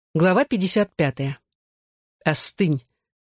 Глава 55. Остынь,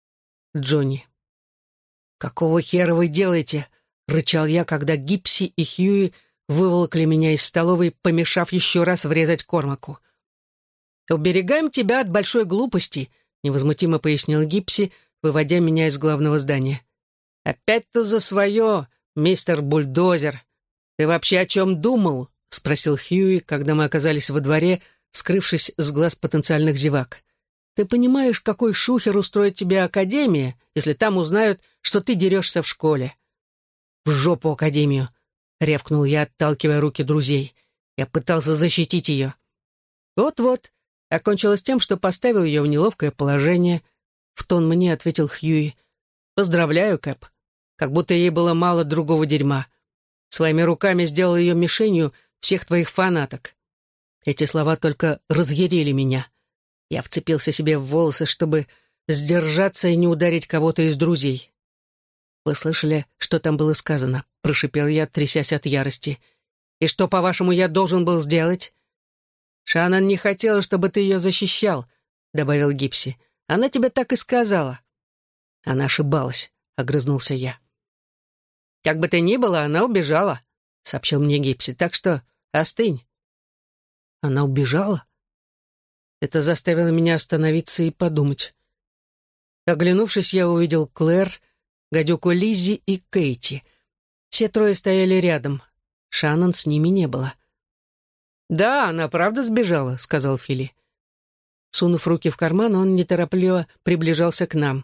Джонни. «Какого хера вы делаете?» — рычал я, когда Гипси и Хьюи выволокли меня из столовой, помешав еще раз врезать Кормаку. «Уберегаем тебя от большой глупости», — невозмутимо пояснил Гипси, выводя меня из главного здания. «Опять-то за свое, мистер Бульдозер. Ты вообще о чем думал?» — спросил Хьюи, когда мы оказались во дворе, скрывшись с глаз потенциальных зевак. «Ты понимаешь, какой шухер устроит тебе Академия, если там узнают, что ты дерешься в школе?» «В жопу Академию!» — рявкнул я, отталкивая руки друзей. Я пытался защитить ее. «Вот-вот, окончилось тем, что поставил ее в неловкое положение», — в тон мне ответил Хьюи. «Поздравляю, Кэп. Как будто ей было мало другого дерьма. Своими руками сделал ее мишенью всех твоих фанаток». Эти слова только разъярили меня. Я вцепился себе в волосы, чтобы сдержаться и не ударить кого-то из друзей. «Вы слышали, что там было сказано?» — прошипел я, трясясь от ярости. «И что, по-вашему, я должен был сделать?» «Шаннон не хотела, чтобы ты ее защищал», — добавил Гипси. «Она тебе так и сказала». «Она ошибалась», — огрызнулся я. «Как бы то ни было, она убежала», — сообщил мне Гипси. «Так что остынь». Она убежала? Это заставило меня остановиться и подумать. Оглянувшись, я увидел Клэр, гадюку Лиззи и Кейти. Все трое стояли рядом. Шаннон с ними не было. «Да, она правда сбежала», — сказал Филли. Сунув руки в карман, он неторопливо приближался к нам.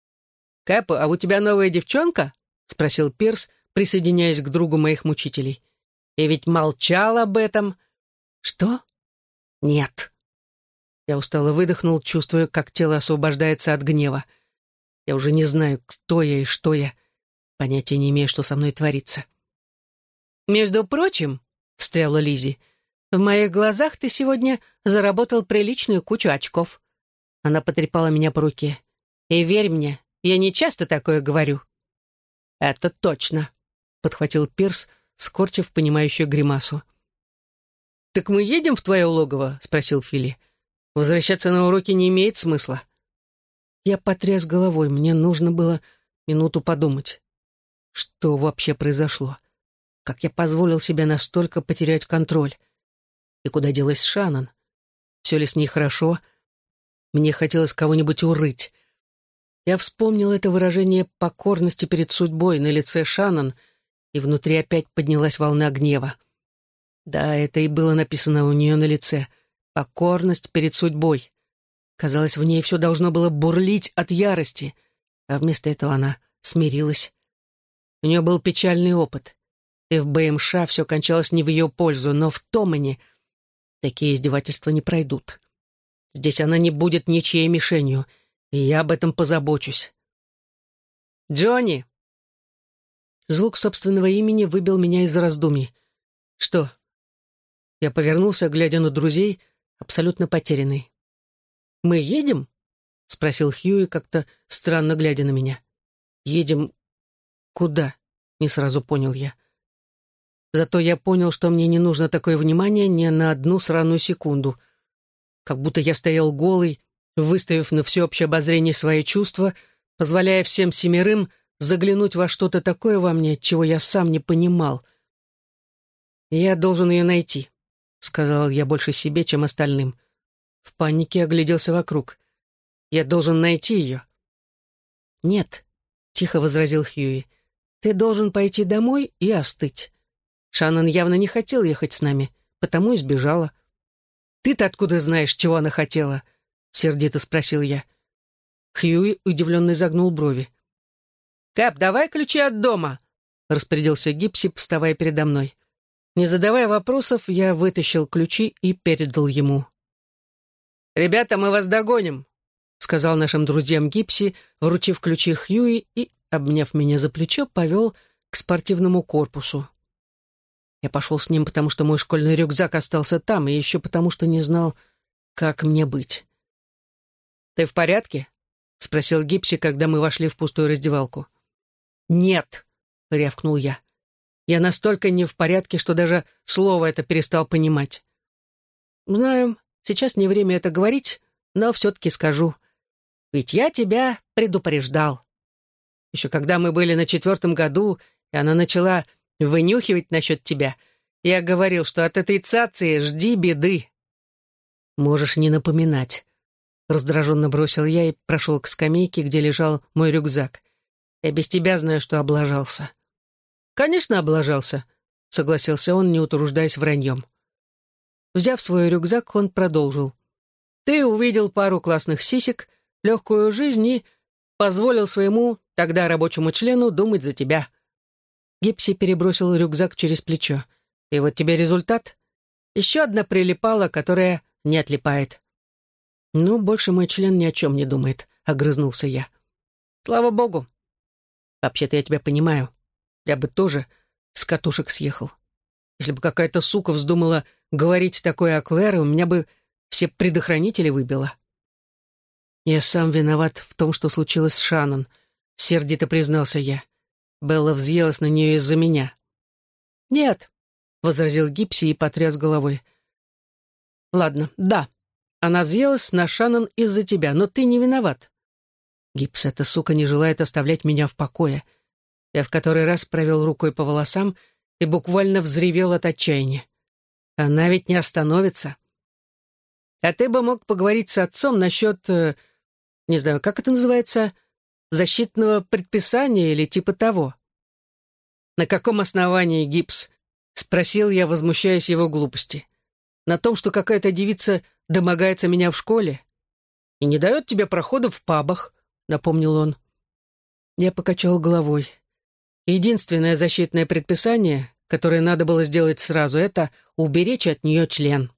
«Кэп, а у тебя новая девчонка?» — спросил Пирс, присоединяясь к другу моих мучителей. «И ведь молчал об этом». «Что?» «Нет». Я устало выдохнул, чувствуя, как тело освобождается от гнева. Я уже не знаю, кто я и что я. Понятия не имею, что со мной творится. «Между прочим», — встряла Лиззи, — «в моих глазах ты сегодня заработал приличную кучу очков». Она потрепала меня по руке. «И верь мне, я не часто такое говорю». «Это точно», — подхватил Пирс, скорчив понимающую гримасу. «Так мы едем в твое логово?» — спросил Филли. «Возвращаться на уроки не имеет смысла». Я потряс головой, мне нужно было минуту подумать. Что вообще произошло? Как я позволил себе настолько потерять контроль? И куда делась Шаннон? Все ли с ней хорошо? Мне хотелось кого-нибудь урыть. Я вспомнил это выражение покорности перед судьбой на лице Шаннон, и внутри опять поднялась волна гнева. Да, это и было написано у нее на лице. Покорность перед судьбой. Казалось, в ней все должно было бурлить от ярости, а вместо этого она смирилась. У нее был печальный опыт, и в БМШ все кончалось не в ее пользу, но в Томане такие издевательства не пройдут. Здесь она не будет ничьей мишенью, и я об этом позабочусь. «Джонни!» Звук собственного имени выбил меня из раздумий. «Что?» Я повернулся, глядя на друзей, абсолютно потерянный. «Мы едем?» — спросил Хьюи, как-то странно глядя на меня. «Едем куда?» — не сразу понял я. Зато я понял, что мне не нужно такое внимание ни на одну сраную секунду. Как будто я стоял голый, выставив на всеобщее обозрение свои чувства, позволяя всем семерым заглянуть во что-то такое во мне, чего я сам не понимал. «Я должен ее найти», — сказал я больше себе, чем остальным. В панике огляделся вокруг. «Я должен найти ее». «Нет», — тихо возразил Хьюи, — «ты должен пойти домой и остыть. Шаннон явно не хотел ехать с нами, потому и сбежала». «Ты-то откуда знаешь, чего она хотела?» — сердито спросил я. Хьюи удивленно изогнул брови. «Кэп, давай ключи от дома», — распорядился Гипси, вставая передо мной. Не задавая вопросов, я вытащил ключи и передал ему. «Ребята, мы вас догоним», — сказал нашим друзьям Гипси, вручив ключи Хьюи и, обняв меня за плечо, повел к спортивному корпусу. Я пошел с ним, потому что мой школьный рюкзак остался там, и еще потому, что не знал, как мне быть. «Ты в порядке?» — спросил Гипси, когда мы вошли в пустую раздевалку. «Нет», — рявкнул я. Я настолько не в порядке, что даже слово это перестал понимать. «Знаю, сейчас не время это говорить, но все-таки скажу. Ведь я тебя предупреждал. Еще когда мы были на 4-м году, и она начала вынюхивать насчет тебя, я говорил, что от этой цации жди беды. Можешь не напоминать. Раздраженно бросил я и прошел к скамейке, где лежал мой рюкзак. Я без тебя знаю, что облажался. Конечно, облажался, согласился он, не утруждаясь враньем. Взяв свой рюкзак, он продолжил. Ты увидел пару классных сисек, легкую жизнь и позволил своему, тогда рабочему члену, думать за тебя. Гипси перебросил рюкзак через плечо. И вот тебе результат. Еще одна прилипала, которая не отлипает. Ну, больше мой член ни о чем не думает, огрызнулся я. Слава богу. Вообще-то я тебя понимаю. Я бы тоже с катушек съехал. Если бы какая-то сука вздумала говорить такое о Клэр, у меня бы все предохранители выбило. Я сам виноват в том, что случилось с Шаннон, сердито признался я. Белла взъелась на нее из-за меня. Нет, возразил Гипси и потряс головой. Ладно, да, она взъелась на Шаннон из-за тебя, но ты не виноват. Гипс, эта сука не желает оставлять меня в покое. Я в который раз провел рукой по волосам и буквально взревел от отчаяния. Она ведь не остановится. А ты бы мог поговорить с отцом насчет, не знаю, как это называется, защитного предписания или типа того. На каком основании, Гипс? Спросил я, возмущаясь его глупости. На том, что какая-то девица домогается меня в школе и не дает тебе прохода в пабах, напомнил он. Я покачал головой. Единственное защитное предписание, которое надо было сделать сразу, это уберечь от нее член.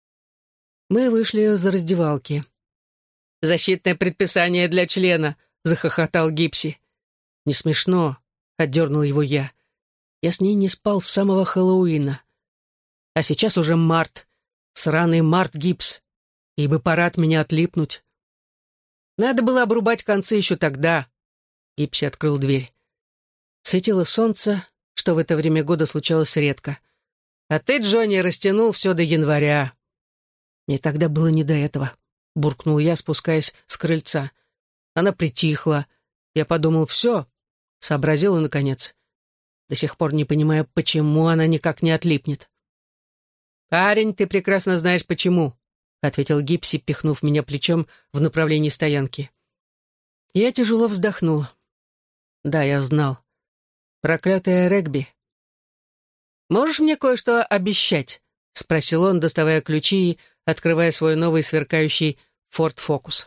Мы вышли из раздевалки. «Защитное предписание для члена», — захохотал Гипси. «Не смешно», — отдернул его я. «Я с ней не спал с самого Хэллоуина. А сейчас уже март. Сраный март, Гипс. И бы пора от меня отлипнуть». «Надо было обрубать концы еще тогда», — Гипси открыл дверь. Светило солнце, что в это время года случалось редко. «А ты, Джонни, растянул все до января». «Мне тогда было не до этого», — буркнул я, спускаясь с крыльца. Она притихла. Я подумал, все, сообразила, наконец. До сих пор не понимаю, почему она никак не отлипнет. «Парень, ты прекрасно знаешь, почему», — ответил Гипси, пихнув меня плечом в направлении стоянки. Я тяжело вздохнул. Да, я знал. Проклятое регби. «Можешь мне кое-что обещать?» — спросил он, доставая ключи и открывая свой новый сверкающий Ford Focus.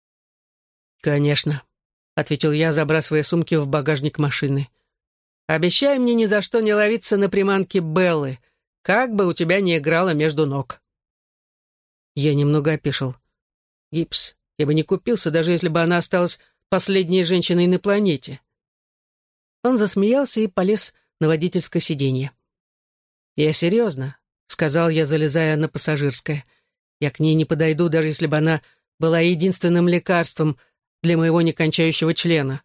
«Конечно», — ответил я, забрасывая сумки в багажник машины. «Обещай мне ни за что не ловиться на приманке Беллы, как бы у тебя ни играла между ног». Я немного опешил. «Гипс, я бы не купился, даже если бы она осталась последней женщиной на планете». Он засмеялся и полез на водительское сиденье. «Я серьезно», — сказал я, залезая на пассажирское. «Я к ней не подойду, даже если бы она была единственным лекарством для моего некончающего члена».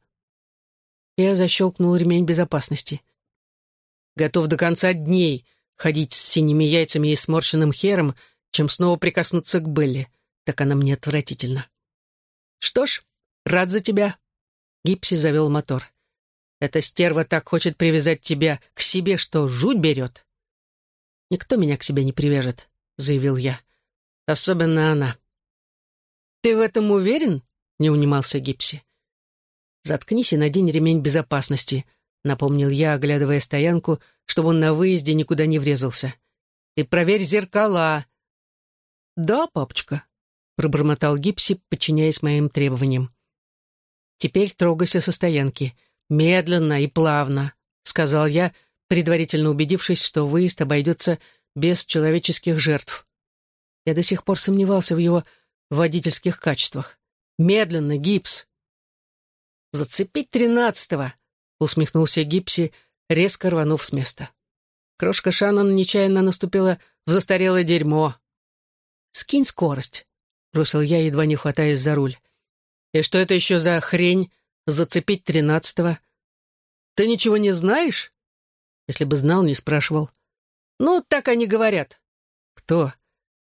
Я защелкнул ремень безопасности. Готов до конца дней ходить с синими яйцами и сморщенным хером, чем снова прикоснуться к Белле. Так она мне отвратительна. «Что ж, рад за тебя». Гипси завел мотор. «Эта стерва так хочет привязать тебя к себе, что жуть берет». «Никто меня к себе не привяжет», — заявил я. «Особенно она». «Ты в этом уверен?» — не унимался Гипси. «Заткнись и надень ремень безопасности», — напомнил я, оглядывая стоянку, чтобы он на выезде никуда не врезался. «И проверь зеркала». «Да, папочка», — пробормотал Гипси, подчиняясь моим требованиям. «Теперь трогайся со стоянки. Медленно и плавно», — сказал я, предварительно убедившись, что выезд обойдется без человеческих жертв. Я до сих пор сомневался в его водительских качествах. «Медленно, Гипс!» «Зацепить 13-го!» — усмехнулся Гипси, резко рванув с места. Крошка Шаннон нечаянно наступила в застарелое дерьмо. «Скинь скорость!» — бросил я, едва не хватаясь за руль. «И что это еще за хрень зацепить 13-го? Ты ничего не знаешь?» Если бы знал, не спрашивал. «Ну, так они говорят». «Кто?»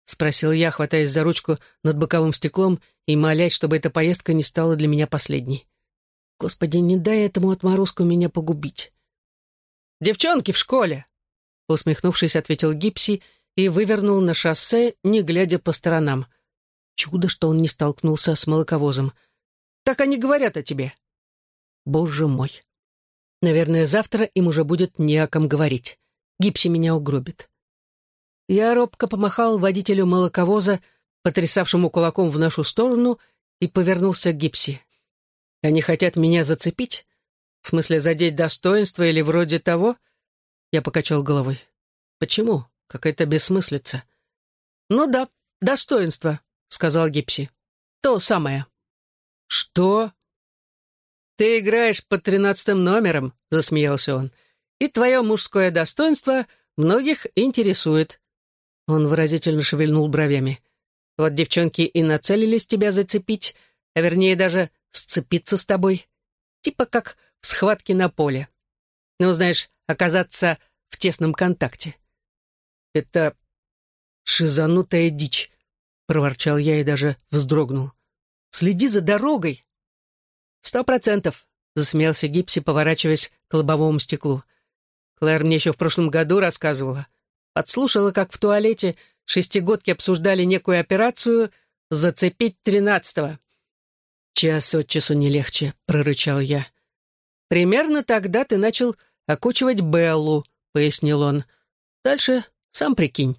— спросил я, хватаясь за ручку над боковым стеклом и молясь, чтобы эта поездка не стала для меня последней. Господи, не дай этому отморозку меня погубить. «Девчонки в школе!» — усмехнувшись, ответил Гипси и вывернул на шоссе, не глядя по сторонам. Чудо, что он не столкнулся с молоковозом. «Так они говорят о тебе». Боже мой. Наверное, завтра им уже будет не о ком говорить. Гипси меня угробит. Я робко помахал водителю молоковоза, потрясавшему кулаком в нашу сторону, и повернулся к Гипси. «Они хотят меня зацепить? В смысле, задеть достоинство или вроде того?» Я покачал головой. «Почему? Какая-то бессмыслица». «Ну да, достоинство», — сказал Гипси. «То самое». «Что?» «Ты играешь под 13-м номером», — засмеялся он. «И твое мужское достоинство многих интересует». Он выразительно шевельнул бровями. «Вот девчонки и нацелились тебя зацепить, а вернее даже сцепиться с тобой. Типа как в схватке на поле. Ну, знаешь, оказаться в тесном контакте». «Это шизанутая дичь», — проворчал я и даже вздрогнул. «Следи за дорогой». 100%, — засмеялся Гипси, поворачиваясь к лобовому стеклу. Клэр мне еще в прошлом году рассказывала. Подслушала, как в туалете шестигодки обсуждали некую операцию «Зацепить 13-го». «Час от часу не легче», — прорычал я. «Примерно тогда ты начал окучивать Беллу», — пояснил он. «Дальше сам прикинь».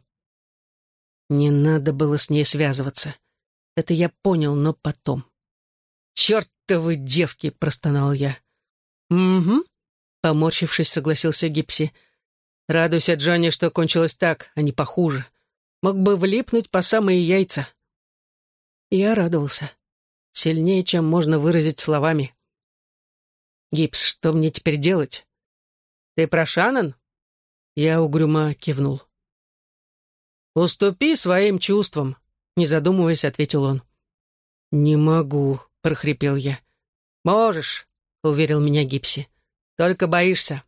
Не надо было с ней связываться. Это я понял, но потом. «Чертовы девки!» — простонал я. «Угу», — поморщившись, согласился Гипси. «Радуйся, Джонни, что кончилось так, а не похуже. Мог бы влипнуть по самые яйца». Я радовался. Сильнее, чем можно выразить словами. «Гипс, что мне теперь делать?» «Ты про Шаннон?» Я угрюмо кивнул. «Уступи своим чувствам», — не задумываясь, ответил он. «Не могу», — прохрипел я. «Можешь», — уверил меня Гипси. «Только боишься».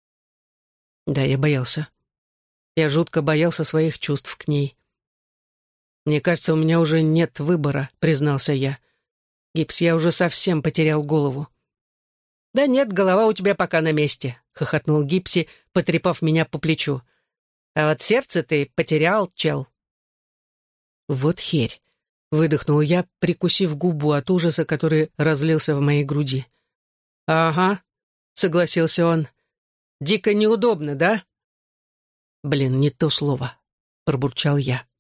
Да, я боялся. Я жутко боялся своих чувств к ней. «Мне кажется, у меня уже нет выбора», — признался я. «Гипс, я уже совсем потерял голову». «Да нет, голова у тебя пока на месте», — хохотнул Гипси, потрепав меня по плечу. «А вот сердце ты потерял, чел». «Вот херь», — выдохнул я, прикусив губу от ужаса, который разлился в моей груди. «Ага», — согласился он. «Дико неудобно, да?» «Блин, не то слово», — пробурчал я.